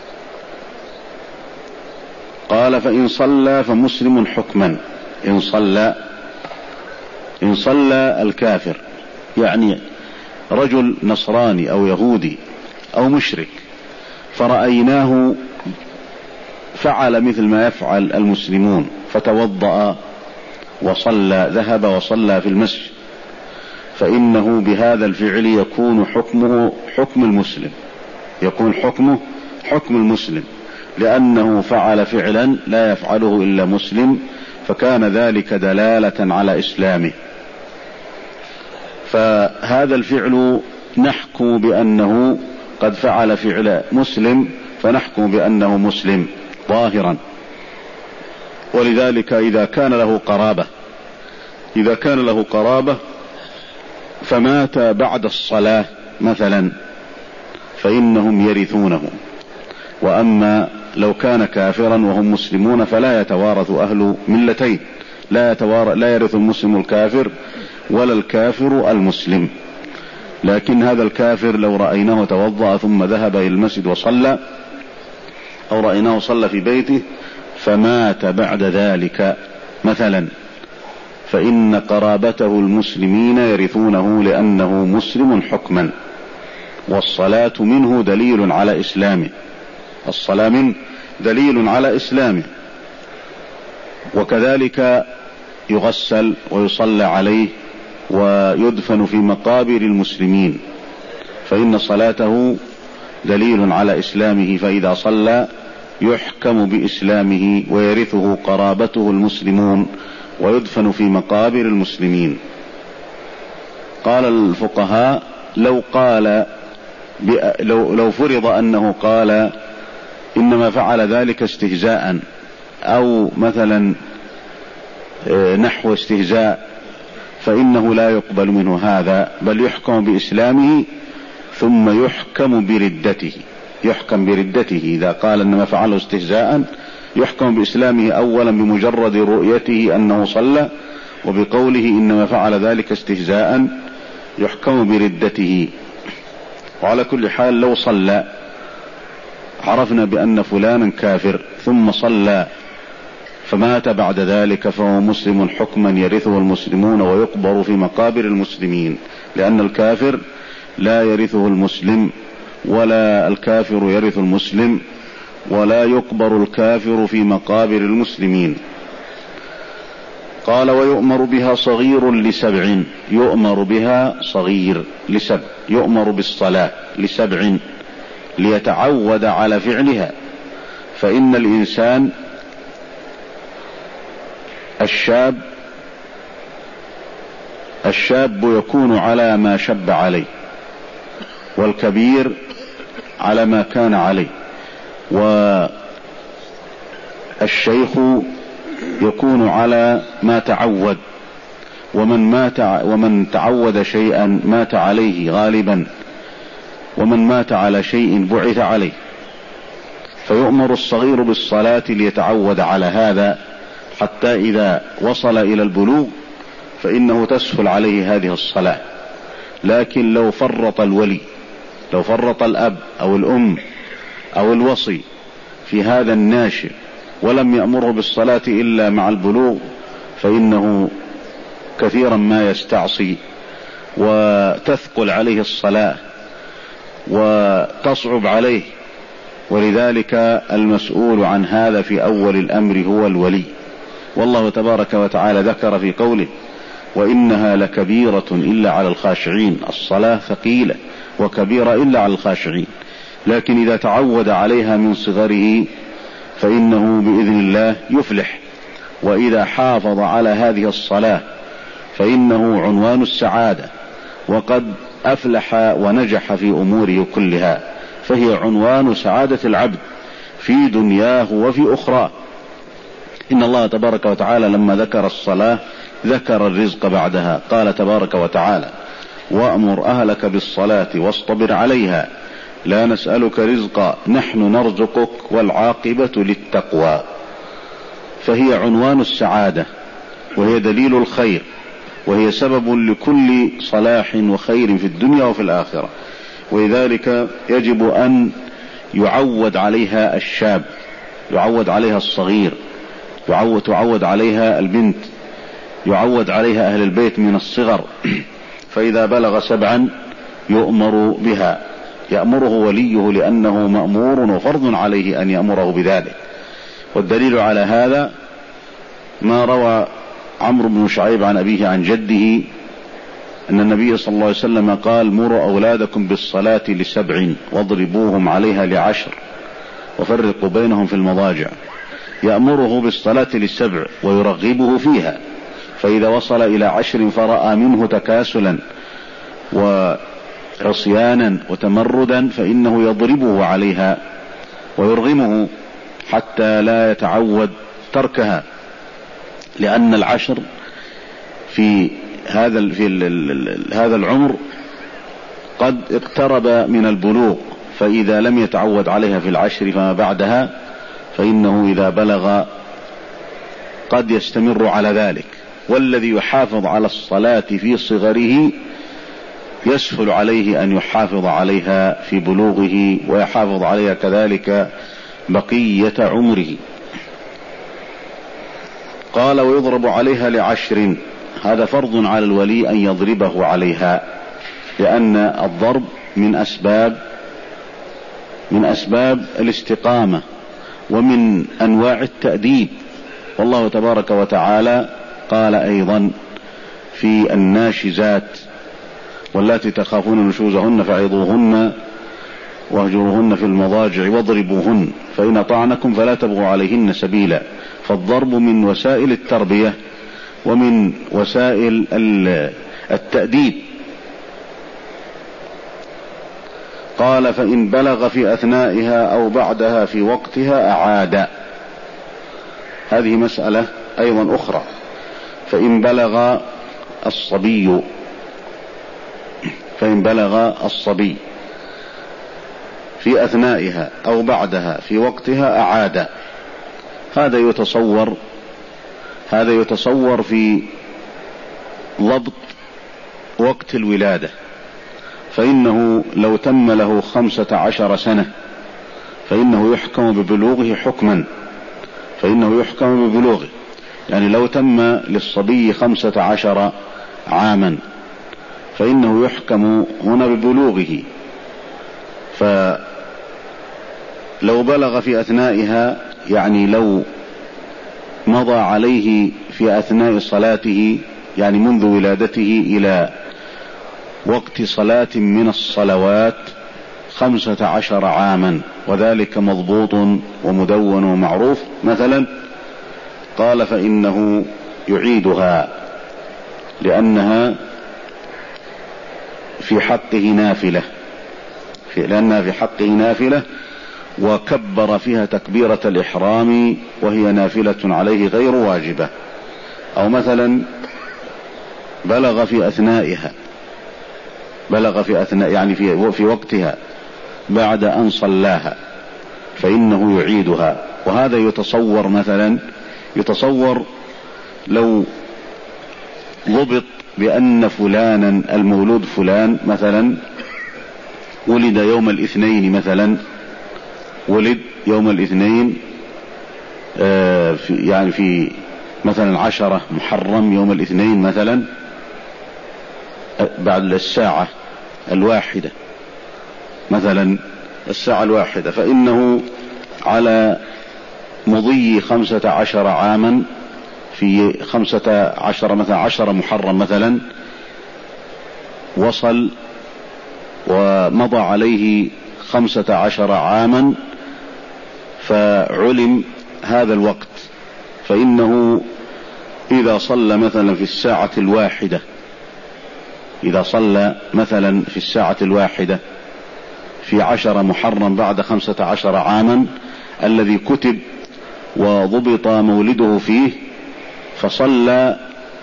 Speaker 1: قال فإن صلى فمسلم حكما، إن صلى إن صلى الكافر يعني رجل نصراني أو يهودي أو مشرك فرأيناه فعل مثل ما يفعل المسلمون فتوضأ وصلى، ذهب وصلى في المسجد، فإنه بهذا الفعل يكون حكمه حكم المسلم، يكون حكمه حكم المسلم، لأنه فعل فعلا لا يفعله إلا مسلم، فكان ذلك دلالة على إسلامه. فهذا الفعل نحكم بأنه قد فعل فعل مسلم، فنحكم بأنه مسلم ظاهرا. ولذلك إذا كان له قرابة إذا كان له قرابة فمات بعد الصلاة مثلا فإنهم يرثونه، وأما لو كان كافرا وهم مسلمون فلا يتوارث أهل ملتين، لا, يتوارث لا يرث المسلم الكافر ولا الكافر المسلم. لكن هذا الكافر لو رأيناه توضأ ثم ذهب إلى المسجد وصلى، أو رأيناه صلى في بيته فمات بعد ذلك مثلا، فإن قرابته المسلمين يرثونه لأنه مسلم حكما، والصلاة منه دليل على إسلامه، الصلاة منه دليل على إسلامه. وكذلك يغسل ويصلى عليه ويدفن في مقابر المسلمين، فإن صلاته دليل على إسلامه، فإذا صلى يحكم بإسلامه ويرثه قرابته المسلمون ويدفن في مقابر المسلمين. قال الفقهاء لو قال لو, لو فرض أنه قال إنما فعل ذلك استهزاء أو مثلا نحو استهزاء، فإنه لا يقبل منه هذا، بل يحكم بإسلامه ثم يحكم بردته، يحكم بردته. إذا قال إنما فعله استهزاء يحكم بإسلامه أولا بمجرد رؤيته أنه صلى، وبقوله إنما فعل ذلك استهزاء يحكم بردته. وعلى كل حال لو صلى عرفنا بأن فلانا كافر ثم صلى فمات بعد ذلك فهو مسلم حكما يرثه المسلمون ويقبر في مقابر المسلمين، لأن الكافر لا يرثه المسلم ولا الكافر يرث المسلم، ولا يقبر الكافر في مقابر المسلمين. قال ويؤمر بها صغير لسبع، يؤمر بها صغير لسبع، يؤمر بالصلاة لسبع ليتعود على فعلها. فإن الإنسان الشاب الشاب يكون على ما شب عليه، والكبير على ما كان عليه، والشيخ يكون على ما تعود، ومن مات ومن تعود شيئا مات عليه غالبا، ومن مات على شيء بعث عليه. فيؤمر الصغير بالصلاة ليتعود على هذا حتى إذا وصل إلى البلوغ فإنه تسهل عليه هذه الصلاة. لكن لو فرط الولي، لو فرط الأب أو الأم أو الوصي في هذا الناشئ ولم يأمره بالصلاة إلا مع البلوغ، فإنه كثيرا ما يستعصي وتثقل عليه الصلاة وتصعب عليه، ولذلك المسؤول عن هذا في أول الأمر هو الولي. والله تبارك وتعالى ذكر في قوله: وإنها لكبيرة إلا على الخاشعين. الصلاة ثقيلة وكبيرة إلا على الخاشعين، لكن إذا تعود عليها من صغره فإنه بإذن الله يفلح. وإذا حافظ على هذه الصلاة فإنه عنوان السعادة، وقد أفلح ونجح في أموره كلها، فهي عنوان سعادة العبد في دنياه وفي أخراه. إن الله تبارك وتعالى لما ذكر الصلاة ذكر الرزق بعدها، قال تبارك وتعالى: وأمر أهلك بالصلاة واصطبر عليها لا نسألك رزقا نحن نرزقك والعاقبة للتقوى. فهي عنوان السعادة، وهي دليل الخير، وهي سبب لكل صلاح وخير في الدنيا وفي الآخرة. ولذلك يجب أن يعود عليها الشاب، يعود عليها الصغير، يعود تعود عليها البنت، يعود عليها أهل البيت من الصغر. فإذا بلغ سبعا يؤمر بها، يأمره وليه لأنه مأمور وفرض عليه أن يأمره بذلك. والدليل على هذا ما روى عمرو بن شعيب عن أبيه عن جده أن النبي صلى الله عليه وسلم قال: مروا أولادكم بالصلاة لسبع واضربوهم عليها لعشر وفرقوا بينهم في المضاجع. يأمره بالصلاة للسبع ويرغبه فيها، فإذا وصل إلى عشر فرأى منه تكاسلا وعصيانا وتمردا فإنه يضربه عليها ويرغمه حتى لا يتعود تركها، لأن العشر في هذا في هذا العمر قد اقترب من البلوغ، فإذا لم يتعود عليها في العشر فما بعدها فإنه إذا بلغ قد يستمر على ذلك. والذي يحافظ على الصلاة في صغره يسهل عليه أن يحافظ عليها في بلوغه، ويحافظ عليها كذلك بقية عمره. قال: ويضرب عليها لعشر. هذا فرض على الولي أن يضربه عليها، لأن الضرب من أسباب من أسباب الاستقامة ومن أنواع التأديب. والله تبارك وتعالى قال أيضا في الناشزات: واللاتي تخافون نشوزهن فعظوهن واهجروهن في المضاجع واضربوهن فإن أطعنكم فلا تبغوا عليهن سبيلا. فالضرب من وسائل التربية ومن وسائل التأديب. قال: فإن بلغ في أثنائها أو بعدها في وقتها أعاد. هذه مسألة أيضا أخرى. فإن بلغ الصبي فإن بلغ الصبي في أثنائها أو بعدها في وقتها أعاد. هذا يتصور هذا يتصور في ضبط وقت الولادة، فإنه لو تم له خمسة عشر سنة فإنه يحكم ببلوغه حكما فإنه يحكم ببلوغه يعني لو تم للصبي خمسة عشر عاما فإنه يحكم هنا ببلوغه. فلو بلغ في أثنائها يعني لو مضى عليه في أثناء صلاته، يعني منذ ولادته إلى وقت صلاة من الصلوات خمسة عشر عاما، وذلك مضبوط ومدون ومعروف مثلا، قال: فإنه يعيدها لأنها في حقه نافلة لأنها في حقه نافلة وكبر فيها تكبيرة الإحرام وهي نافلة عليه غير واجبة. أو مثلا بلغ في أثنائها بلغ في أثناء يعني في, في وقتها بعد أن صلاها فإنه يعيدها. وهذا يتصور مثلا يتصور لو ضبط بأن فلانا المولود فلان مثلا ولد يوم الاثنين مثلا ولد يوم الاثنين آه في يعني في مثلا عشرة محرم يوم الاثنين مثلا بعد الساعة الواحدة مثلا الساعة الواحدة، فإنه على مضي خمسة عشر عاما في خمسة عشر مثلا عشر محرم مثلا وصل ومضى عليه خمسة عشر عاما فعلم هذا الوقت، فإنه إذا صلى مثلا في الساعة الواحدة إذا صلى مثلا في الساعة الواحدة في عشر محرم بعد خمسة عشر عاما الذي كتب وضبط مولده فيه، فصلى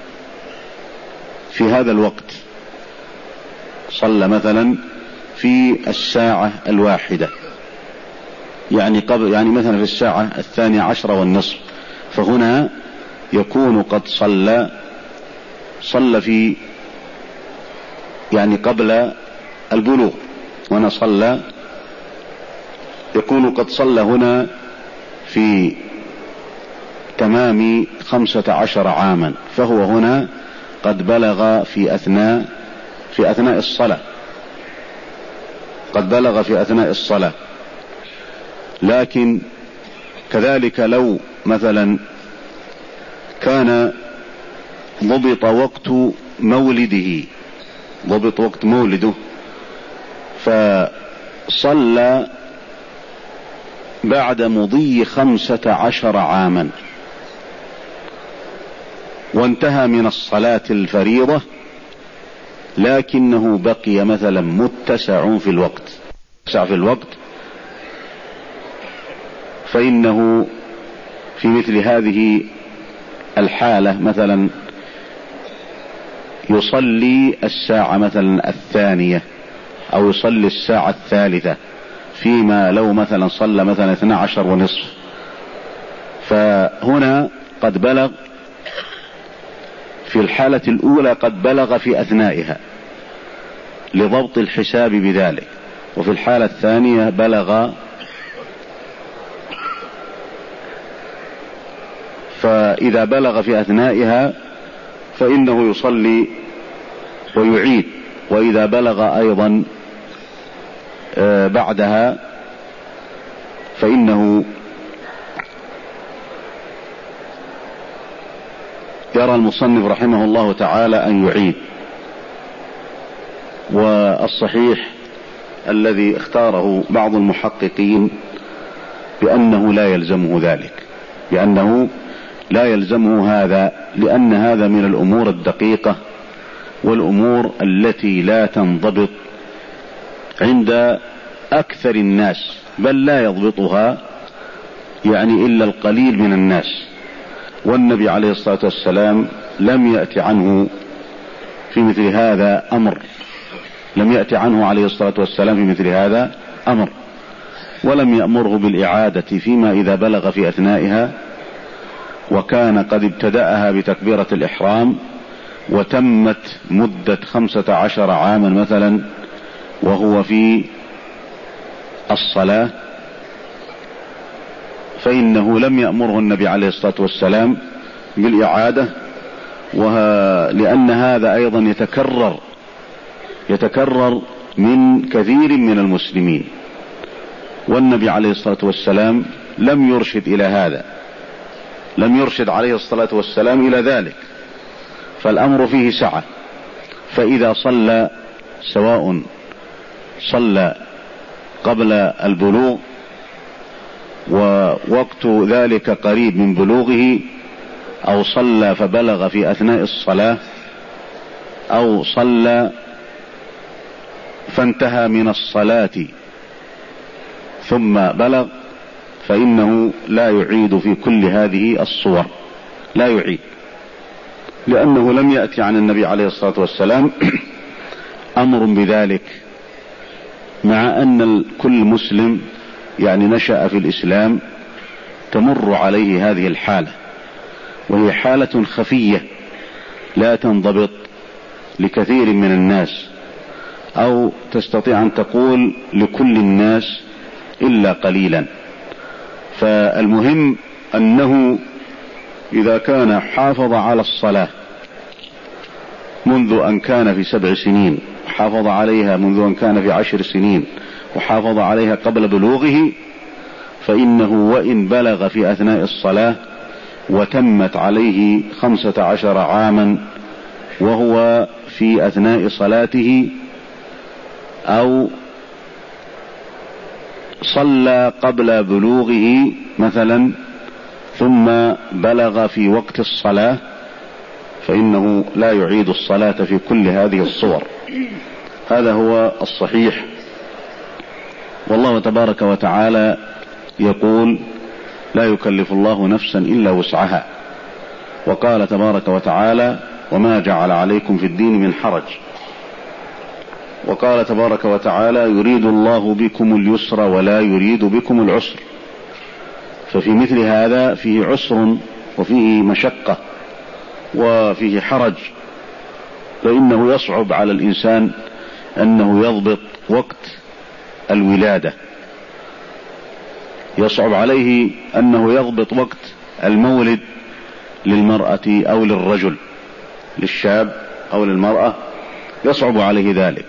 Speaker 1: في هذا الوقت، صلى مثلا في الساعة الواحدة يعني قبل يعني مثلا في الساعة الثانية عشرة والنصف، فهنا يكون قد صلى صلى في يعني قبل البلوغ، هنا صلى يكون قد صلى هنا في تمام خمسة عشر عاما، فهو هنا قد بلغ في أثناء في أثناء الصلاة قد بلغ في أثناء الصلاة. لكن كذلك لو مثلا كان ضبط وقت مولده ضبط وقت مولده فصلى بعد مضي خمسة عشر عاما وانتهى من الصلاة الفريضة، لكنه بقي مثلا متسع في الوقت متسع في الوقت فإنه في مثل هذه الحالة مثلا يصلي الساعة مثلا الثانية أو يصلي الساعة الثالثة، فيما لو مثلا صلى مثلا اثنى عشر ونصف، فهنا قد بلغ في الحالة الأولى قد بلغ في أثنائها لضبط الحساب بذلك، وفي الحالة الثانية بلغ فإذا بلغ في أثنائها فإنه يصلي ويعيد، وإذا بلغ أيضا بعدها فإنه يرى المصنف رحمه الله تعالى أن يعيد. والصحيح الذي اختاره بعض المحققين بأنه لا يلزمه ذلك بأنه لا يلزمه هذا، لأن هذا من الأمور الدقيقة والأمور التي لا تنضبط عند أكثر الناس، بل لا يضبطها يعني إلا القليل من الناس. والنبي عليه الصلاة والسلام لم يأتي عنه في مثل هذا أمر لم يأتي عنه عليه الصلاة والسلام في مثل هذا أمر ولم يأمره بالإعادة فيما إذا بلغ في أثنائها، وكان قد ابتدأها بتكبيرة الإحرام وتمت مدة خمسة عشر عاما مثلا وهو في الصلاة، فإنه لم يأمره النبي عليه الصلاة والسلام بالإعادة، لأن هذا أيضا يتكرر يتكرر من كثير من المسلمين، والنبي عليه الصلاة والسلام لم يرشد إلى هذا لم يرشد عليه الصلاة والسلام إلى ذلك، فالأمر فيه سعة. فإذا صلى سواء صلى قبل البلوغ ووقت ذلك قريب من بلوغه، أو صلى فبلغ في أثناء الصلاة، أو صلى فانتهى من الصلاة ثم بلغ، فإنه لا يعيد في كل هذه الصور لا يعيد، لأنه لم يأتي عن النبي عليه الصلاة والسلام أمر بذلك، مع أن كل مسلم يعني نشأ في الإسلام تمر عليه هذه الحالة، وهي حالة خفية لا تنضبط لكثير من الناس، أو تستطيع أن تقول لكل الناس إلا قليلا. فالمهم أنه إذا كان حافظ على الصلاة منذ أن كان في سبع سنين، حافظ عليها منذ أن كان في عشر سنين، وحافظ عليها قبل بلوغه، فإنه وإن بلغ في أثناء الصلاة وتمت عليه خمسة عشر عاما وهو في أثناء صلاته، أو صلى قبل بلوغه مثلا ثم بلغ في وقت الصلاة، فإنه لا يعيد الصلاة في كل هذه الصور. هذا هو الصحيح. والله تبارك وتعالى يقول: لا يكلف الله نفسا إلا وسعها. وقال تبارك وتعالى: وما جعل عليكم في الدين من حرج. وقال تبارك وتعالى: يريد الله بكم اليسر ولا يريد بكم العسر. ففي مثل هذا فيه عسر وفيه مشقة وفيه حرج، فإنه يصعب على الإنسان أنه يضبط وقت الولادة، يصعب عليه أنه يضبط وقت المولد للمرأة أو للرجل، للشاب أو للمرأة، يصعب عليه ذلك.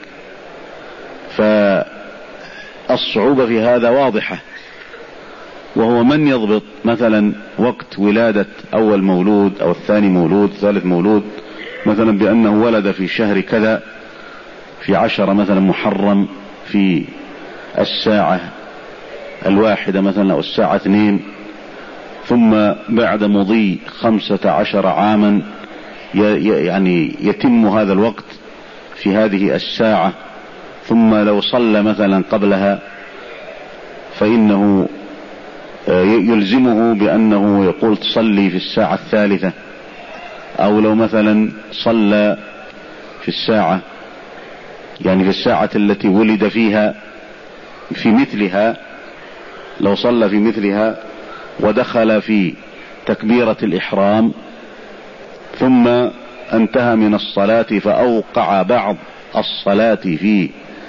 Speaker 1: فالصعوبة في هذا واضحة. وهو من يضبط مثلا وقت ولادة أول مولود أو الثاني مولود ثالث مولود، مثلا بأنه ولد في شهر كذا في عشرة مثلا محرم في الساعة الواحدة مثلا أو الساعة اثنين، ثم بعد مضي خمسة عشر عاما يعني يتم هذا الوقت في هذه الساعة، ثم لو صلى مثلا قبلها فإنه يلزمه بأنه يقول تصلي في الساعة الثالثة، أو لو مثلا صلى في الساعة يعني في الساعة التي ولد فيها في مثلها، لو صلى في مثلها ودخل في تكبيرة الإحرام ثم انتهى من الصلاة فأوقع بعض الصلاة في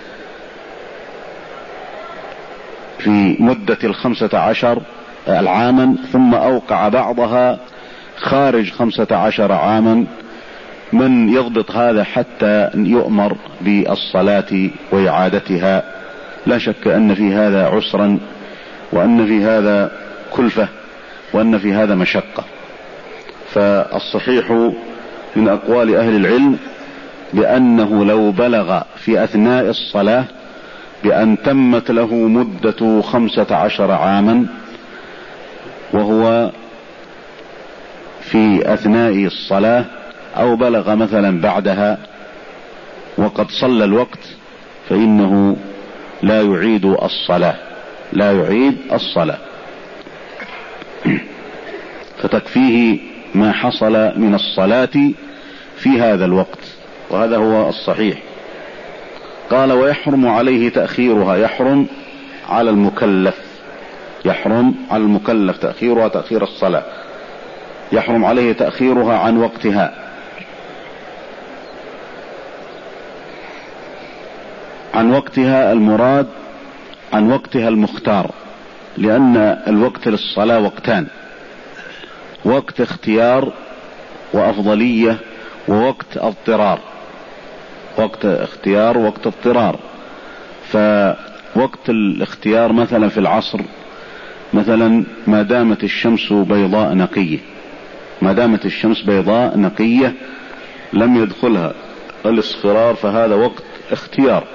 Speaker 1: في مدة الخمسة عشر العاما، ثم أوقع بعضها خارج خمسة عشر عاما، من يضبط هذا حتى يؤمر بالصلاة وإعادتها؟ لا شك أن في هذا عسرا، وأن في هذا كلفة، وأن في هذا مشقة. فالصحيح من أقوال أهل العلم بأنه لو بلغ في أثناء الصلاة بأن تمت له مدة خمسة عشر عاما وهو في أثناء الصلاة، أو بلغ مثلا بعدها وقد صلى الوقت، فإنه لا يعيد الصلاة، لا يعيد الصلاة، فتكفيه ما حصل من الصلاة في هذا الوقت، وهذا هو الصحيح. قال: ويحرم عليه تأخيرها. يحرم على المكلف، يحرم على المكلف تأخيرها، تأخير الصلاة، يحرم عليه تأخيرها عن وقتها. عن وقتها المراد عن وقتها المختار، لأن الوقت للصلاة وقتان: وقت اختيار وأفضلية، ووقت اضطرار. وقت اختيار ووقت اضطرار. فوقت الاختيار مثلا في العصر مثلا ما دامت الشمس بيضاء نقية، ما دامت الشمس بيضاء نقية لم يدخلها الاصفرار، فهذا وقت اختيار.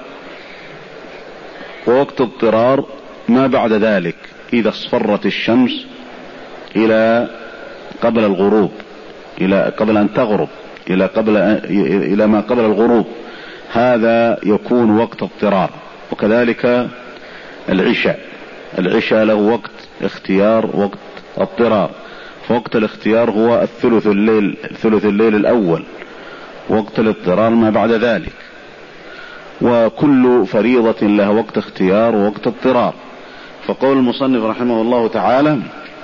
Speaker 1: ووقت اضطرار ما بعد ذلك، إذا اصفرت الشمس إلى قبل الغروب، إلى قبل أن تغرب، إلى قبل إلى ما قبل الغروب، هذا يكون وقت اضطرار. وكذلك العشاء، العشاء له وقت اختيار وقت اضطرار. فوقت الاختيار هو الثلث الليل، ثلث الليل الأول. وقت الاضطرار ما بعد ذلك. وكل فريضة لها وقت اختيار ووقت اضطرار. فقول المصنف رحمه الله تعالى: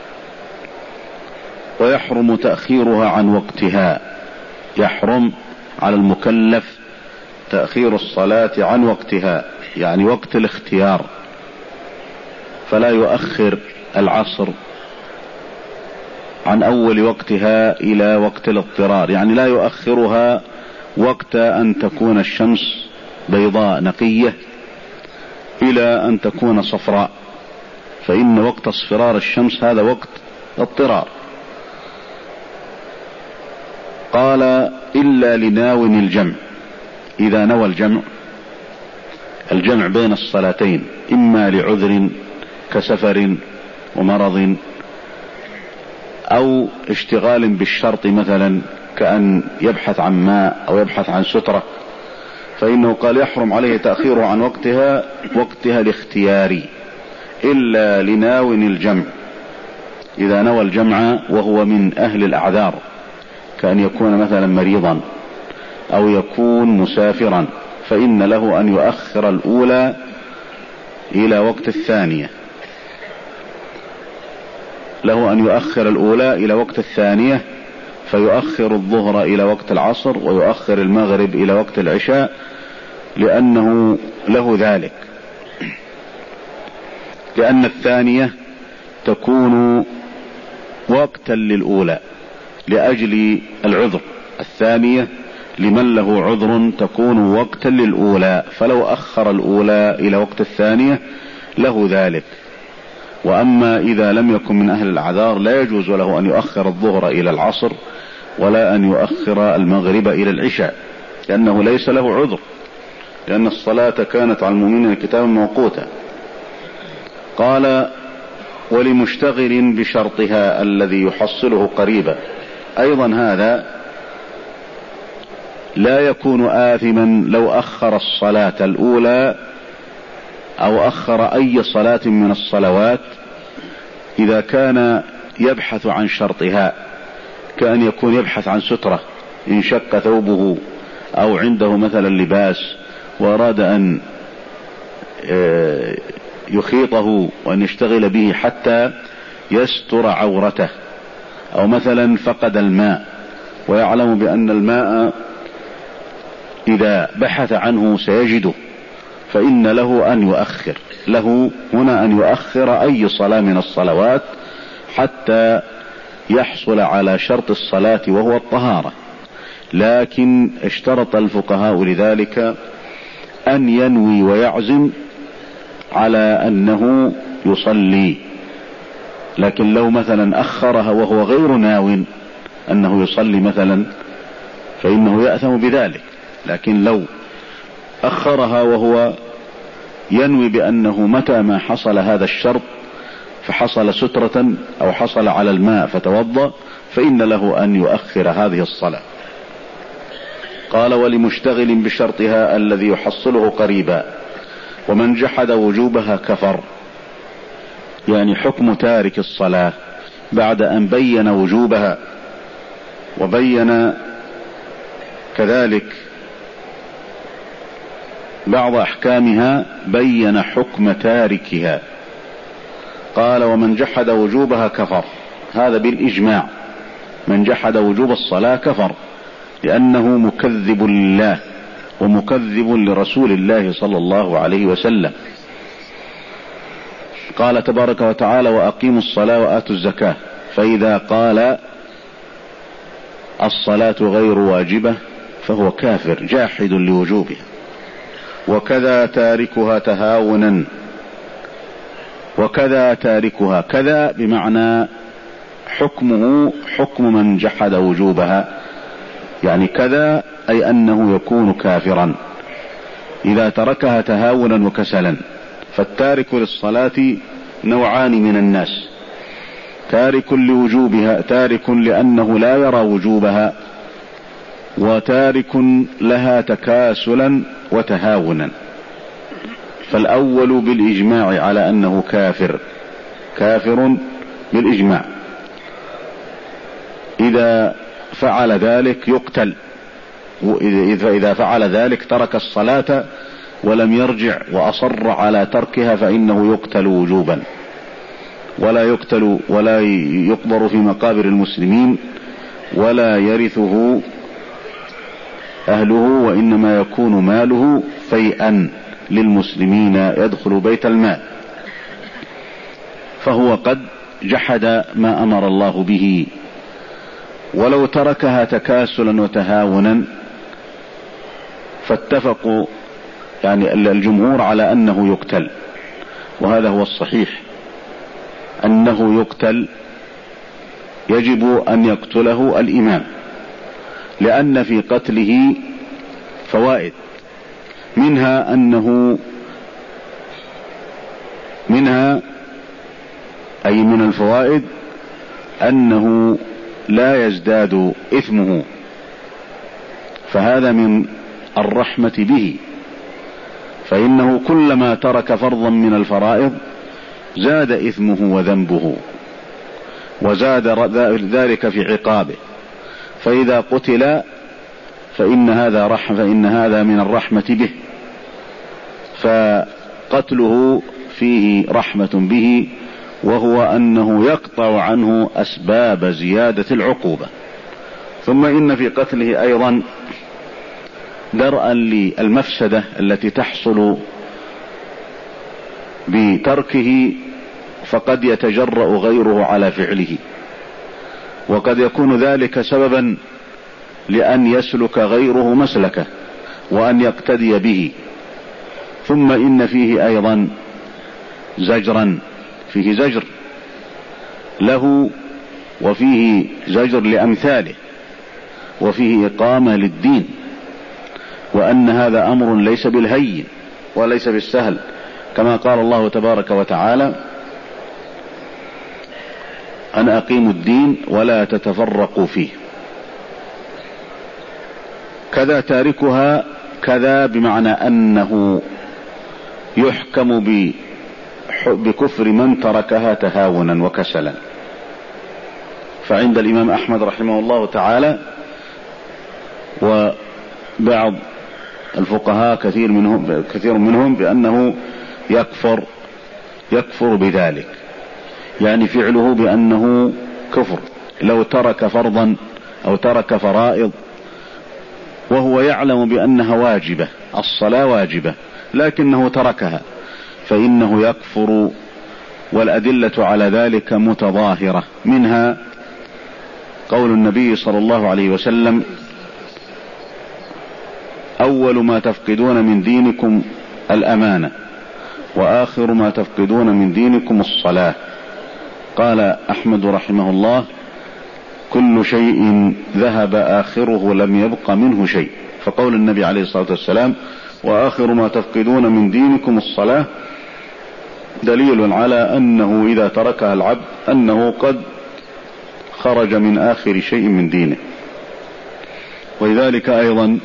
Speaker 1: ويحرم تأخيرها عن وقتها. يحرم على المكلف تأخير الصلاة عن وقتها، يعني وقت عن أول وقتها إلى وقت الاضطرار، يعني لا يؤخرها وقت أن تكون الشمس بيضاء نقية إلى أن تكون صفراء، فإن وقت اصفرار الشمس هذا وقت اضطرار. قال إلا لناو الجمع، إذا نوى الجمع الجمع بين الصلاتين إما لعذر كسفر ومرض أو اشتغال بالشرط، مثلا كأن يبحث عن ماء أو يبحث عن سترة، فإنه قال يحرم عليه تأخيره عن وقتها وقتها الاختياري إلا لناو الجمع، إذا نوى الجمع وهو من أهل الأعذار، كأن يكون مثلا مريضا أو يكون مسافرا، فإن له أن يؤخر الأولى إلى وقت الثانية، له أن يؤخر الأولى إلى وقت الثانية، فيؤخر الظهر إلى وقت العصر ويؤخر المغرب إلى وقت العشاء، لأنه له ذلك، لأن الثانية تكون وقتا للأولى لأجل العذر، الثانية لمن له عذر تكون وقتا للأولى، فلو أخر الأولى إلى وقت الثانية له ذلك. وأما إذا لم يكن من أهل الأعذار لا يجوز له أن يؤخر الظهر إلى العصر ولا أن يؤخر المغرب إلى العشاء، لأنه ليس له عذر، لأن الصلاة كانت على المؤمنين كتابا موقوتا. قال ولمشتغل بشرطها الذي يحصله قريبا، أيضا هذا لا يكون آثما لو أخر الصلاة الأولى أو أخر أي صلاة من الصلوات إذا كان يبحث عن شرطها، كأن يكون يبحث عن سترة إن شق ثوبه أو عنده مثلا لباس وأراد أن يخيطه وأن يشتغل به حتى يستر عورته، أو مثلا فقد الماء ويعلم بأن الماء إذا بحث عنه سيجده، فإن له أن يؤخر، له هنا أن يؤخر أي صلاة من الصلوات حتى يحصل على شرط الصلاة وهو الطهارة. لكن اشترط الفقهاء لذلك أن ينوي ويعزم على أنه يصلي، لكن لو مثلا أخرها وهو غير ناو أنه يصلي مثلا فإنه يأثم بذلك، لكن لو أخرها وهو ينوي بأنه متى ما حصل هذا الشرط فحصل سترة أو حصل على الماء فتوضأ فإن له أن يؤخر هذه الصلاة. قال ولمشتغل بشرطها الذي يحصله قريبا، ومن جحد وجوبها كفر، يعني حكم تارك الصلاة بعد أن بين وجوبها وبين كذلك بعض أحكامها بين حكم تاركها. قال ومن جحد وجوبها كفر، هذا بالإجماع، من جحد وجوب الصلاة كفر، لأنه مكذب لله ومكذب لرسول الله صلى الله عليه وسلم. قال تبارك وتعالى وأقيموا الصلاة وآتوا الزكاة، فإذا قال الصلاة غير واجبة فهو كافر جاحد لوجوبها. وكذا تاركها تهاونا، وكذا تاركها، كذا بمعنى حكمه حكم من جحد وجوبها، يعني كذا أي أنه يكون كافرا إذا تركها تهاونا وكسلا. فالتارك للصلاة نوعان من الناس، تارك لوجوبها، تارك لأنه لا يرى وجوبها، وتارك لها تكاسلا وتهاونا. فالأول بالإجماع على أنه كافر، كافر بالإجماع، إذا فعل ذلك يقتل، وإذا فعل ذلك ترك الصلاة ولم يرجع وأصر على تركها فإنه يقتل وجوبا، ولا يقتل ولا يقبر في مقابر المسلمين ولا يرثه أهله، وإنما يكون ماله فيئا للمسلمين يدخل بيت المال. فهو قد جحد ما أمر الله به، ولو تركها تكاسلا وتهاونا فاتفقوا يعني الجمهور على أنه يقتل، وهذا هو الصحيح أنه يقتل، يجب أن يقتله الإمام، لأن في قتله فوائد، منها أنه منها أي من الفوائد أنه لا يزداد إثمه، فهذا من الرحمة به، فإنه كلما ترك فرضا من الفرائض زاد إثمه وذنبه، وزاد ذلك في عقابه، فإذا قتل فإن هذا رحمة، فإن هذا من الرحمة به، فقتله فيه رحمة به، وهو أنه يقطع عنه أسباب زيادة العقوبة. ثم إن في قتله أيضا درءا للمفسدة التي تحصل بتركه، فقد يتجرأ غيره على فعله، وقد يكون ذلك سببا لأن يسلك غيره مسلكه وأن يقتدي به. ثم إن فيه أيضا زجرا، فيه زجر له، وفيه زجر لأمثاله، وفيه إقامة للدين، وأن هذا أمر ليس بالهين وليس بالسهل، كما قال الله تبارك وتعالى: أن أقيموا الدين ولا تتفرقوا فيه. كذا تاركها كذا بمعنى أنه يحكم بكفر من تركها تهاونا وكسلا. فعند الإمام أحمد رحمه الله تعالى وبعض الفقهاء كثير منهم كثير منهم بأنه يكفر يكفر بذلك، يعني فعله بأنه كفر، لو ترك فرضا أو ترك فرائض وهو يعلم بأنها واجبة، الصلاة واجبة، لكنه تركها، فإنه يكفر، والأدلة على ذلك متظاهرة، منها قول النبي صلى الله عليه وسلم: أول ما تفقدون من دينكم الأمانة، وآخر ما تفقدون من دينكم الصلاة. قال أحمد رحمه الله: كل شيء ذهب آخره لم يبق منه شيء. فقول النبي عليه الصلاة والسلام: وآخر ما تفقدون من دينكم الصلاة، دليل على أنه إذا تركها العبد أنه قد خرج من آخر شيء من دينه. ولذلك أيضا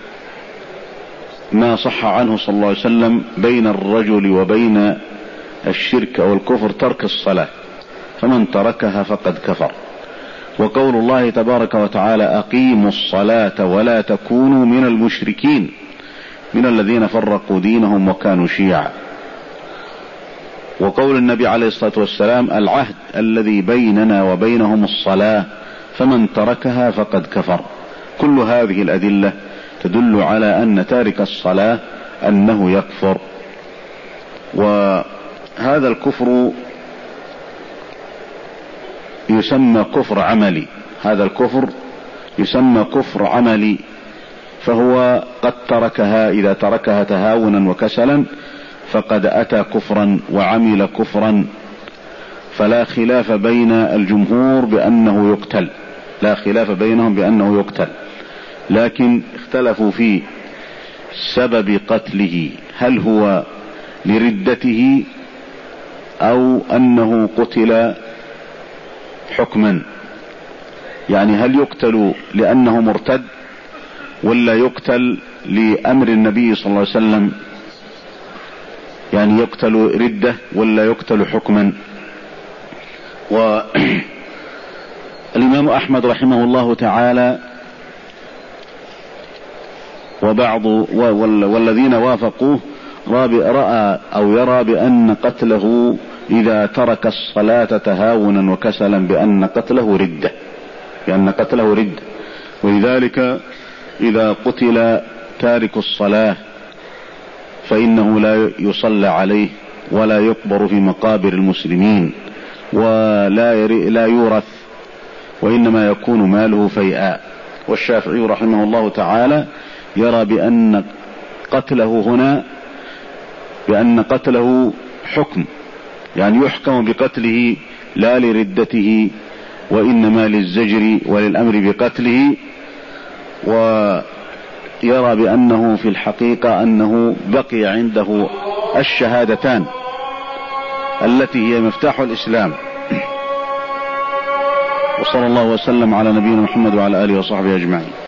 Speaker 1: ما صح عنه صلى الله عليه وسلم بين الرجل وبين الشرك أو الكفر ترك الصلاة، فمن تركها فقد كفر. وقول الله تبارك وتعالى: أقيموا الصلاة ولا تكونوا من المشركين من الذين فرقوا دينهم وكانوا شيعا. وقول النبي عليه الصلاة والسلام: العهد الذي بيننا وبينهم الصلاة، فمن تركها فقد كفر. كل هذه الأدلة تدل على أن تارك الصلاة أنه يكفر، وهذا الكفر يسمى كفر عملي، هذا الكفر يسمى كفر عملي، فهو قد تركها، إذا تركها تهاونا وكسلا فقد أتى كفرا وعمل كفرا، فلا خلاف بين الجمهور بأنه يقتل، لا خلاف بينهم بأنه يقتل، لكن اختلفوا في سبب قتله، هل هو لردته أو أنه قتل حكما، يعني هل يقتل لأنه مرتد ولا يقتل لأمر النبي صلى الله عليه وسلم، يعني يقتل ردة ولا يقتل حكما. والإمام أحمد رحمه الله تعالى وبعض والذين وافقوه رأى أو يرى بأن قتله إذا ترك الصلاة تهاونا وكسلا بأن قتله ردة، بأن قتله ردة. ولذلك إذا قتل تارك الصلاة فإنه لا يصلى عليه ولا يقبر في مقابر المسلمين، ولا لا يورث، وإنما يكون ماله فيئا. والشافعي رحمه الله تعالى يرى بأن قتله هنا بأن قتله حكم، يعني يحكم بقتله لا لردته، وإنما للزجر وللأمر بقتله. ويرى بأنه في الحقيقة أنه بقي عنده الشهادتان التي هي مفتاح الإسلام. وصلى الله وسلم على نبينا محمد وعلى آله وصحبه أجمعين.